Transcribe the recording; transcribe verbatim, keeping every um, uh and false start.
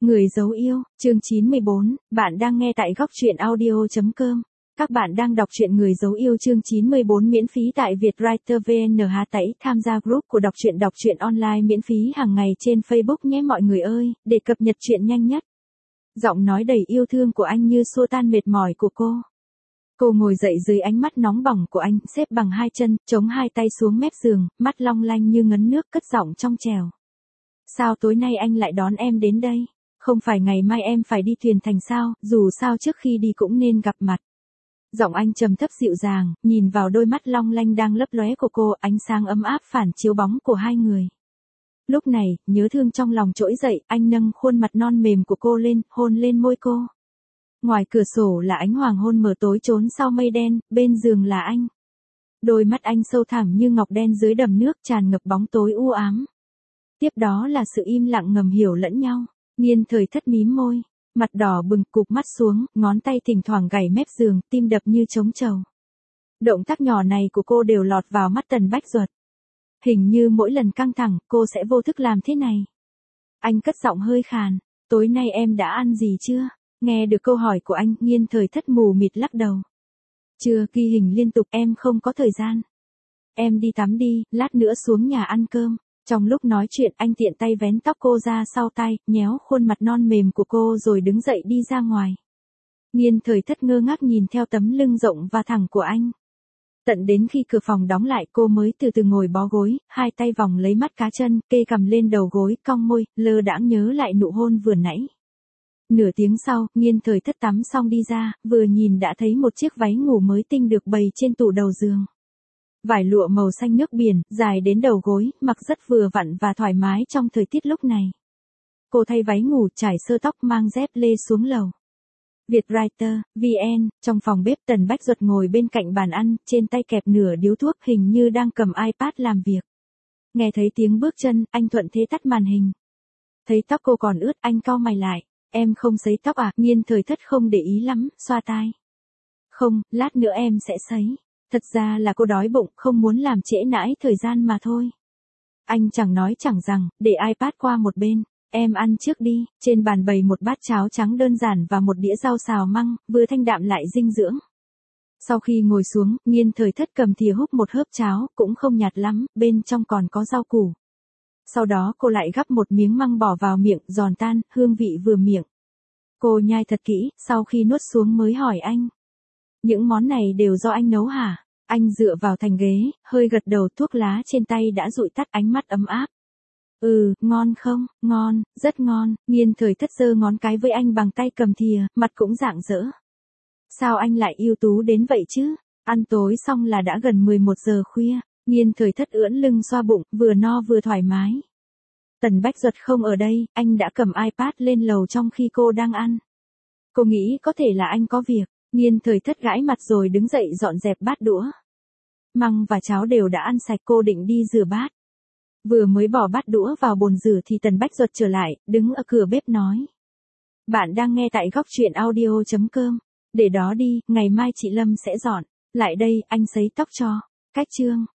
Người dấu yêu, chương chín mươi bốn, bạn đang nghe tại góc truyện audio.com. Các bạn đang đọc truyện Người dấu yêu chương chín mươi bốn miễn phí tại Vietwriter vê en Hà Tẩy tham gia group của đọc truyện đọc truyện online miễn phí hàng ngày trên Facebook nhé mọi người ơi, để cập nhật truyện nhanh nhất. Giọng nói đầy yêu thương của anh như xua tan mệt mỏi của cô. Cô ngồi dậy dưới ánh mắt nóng bỏng của anh, xếp bằng hai chân, chống hai tay xuống mép giường, mắt long lanh như ngấn nước cất giọng trong trèo. Sao tối nay anh lại đón em đến đây? Không phải ngày mai em phải đi thuyền thành sao, dù sao trước khi đi cũng nên gặp mặt. Giọng anh trầm thấp dịu dàng, nhìn vào đôi mắt long lanh đang lấp lóe của cô, ánh sáng ấm áp phản chiếu bóng của hai người. Lúc này, nhớ thương trong lòng trỗi dậy, anh nâng khuôn mặt non mềm của cô lên, hôn lên môi cô. Ngoài cửa sổ là ánh hoàng hôn mờ tối trốn sau mây đen, bên giường là anh. Đôi mắt anh sâu thẳm như ngọc đen dưới đầm nước tràn ngập bóng tối u ám. Tiếp đó là sự im lặng ngầm hiểu lẫn nhau. Nghiên Thời Thất mím môi, mặt đỏ bừng cụp mắt xuống, ngón tay thỉnh thoảng gảy mép giường, tim đập như trống trầu. Động tác nhỏ này của cô đều lọt vào mắt Tần Bách Duật. Hình như mỗi lần căng thẳng, cô sẽ vô thức làm thế này. Anh cất giọng hơi khàn, tối nay em đã ăn gì chưa? Nghe được câu hỏi của anh, Nghiên Thời Thất mù mịt lắc đầu. Chưa, ghi hình liên tục, em không có thời gian. Em đi tắm đi, lát nữa xuống nhà ăn cơm. Trong lúc nói chuyện anh tiện tay vén tóc cô ra sau tay, nhéo khuôn mặt non mềm của cô rồi đứng dậy đi ra ngoài. Nghiên Thời Thất ngơ ngác nhìn theo tấm lưng rộng và thẳng của anh. Tận đến khi cửa phòng đóng lại cô mới từ từ ngồi bó gối, hai tay vòng lấy mắt cá chân, kê cằm lên đầu gối, cong môi, lơ đãng nhớ lại nụ hôn vừa nãy. Nửa tiếng sau, Nghiên Thời Thất tắm xong đi ra, vừa nhìn đã thấy một chiếc váy ngủ mới tinh được bày trên tủ đầu giường. Vải lụa màu xanh nước biển, dài đến đầu gối, mặc rất vừa vặn và thoải mái trong thời tiết lúc này. Cô thay váy ngủ, trải sơ tóc, mang dép lê xuống lầu. Vietwriter, vê en, trong phòng bếp Tần Bách Duật ngồi bên cạnh bàn ăn, trên tay kẹp nửa điếu thuốc hình như đang cầm iPad làm việc. Nghe thấy tiếng bước chân, anh thuận thế tắt màn hình. Thấy tóc cô còn ướt, anh cau mày lại. Em không sấy tóc à? Nghiên Thời Thất không để ý lắm, xoa tai. Không, lát nữa em sẽ sấy. Thật ra là cô đói bụng, không muốn làm trễ nãi thời gian mà thôi. Anh chẳng nói chẳng rằng, để iPad qua một bên, em ăn trước đi, trên bàn bày một bát cháo trắng đơn giản và một đĩa rau xào măng, vừa thanh đạm lại dinh dưỡng. Sau khi ngồi xuống, Nghiên Thời Thất cầm thìa húp một hớp cháo, cũng không nhạt lắm, bên trong còn có rau củ. Sau đó cô lại gắp một miếng măng bỏ vào miệng, giòn tan, hương vị vừa miệng. Cô nhai thật kỹ, sau khi nuốt xuống mới hỏi anh. Những món này đều do anh nấu hả? Anh dựa vào thành ghế, hơi gật đầu, thuốc lá trên tay đã dụi tắt, ánh mắt ấm áp. Ừ, ngon không? Ngon, rất ngon. Nghiên Thời Thất giơ ngón cái với anh bằng tay cầm thìa, mặt cũng rạng rỡ. Sao anh lại ưu tú đến vậy chứ? Ăn tối xong là đã gần mười một giờ khuya. Nghiên Thời Thất ưỡn lưng xoa bụng, vừa no vừa thoải mái. Tần Bách Duật không ở đây, anh đã cầm iPad lên lầu trong khi cô đang ăn. Cô nghĩ có thể là anh có việc. Nghiên Thời Thất gãi mặt rồi đứng dậy dọn dẹp bát đũa. Măng và cháo đều đã ăn sạch, cô định đi rửa bát. Vừa mới bỏ bát đũa vào bồn rửa thì Tần Bách Duật trở lại, đứng ở cửa bếp nói. Bạn đang nghe tại góc truyện audio.com. Để đó đi, ngày mai chị Lâm sẽ dọn. Lại đây, anh sấy tóc cho. Cách chương.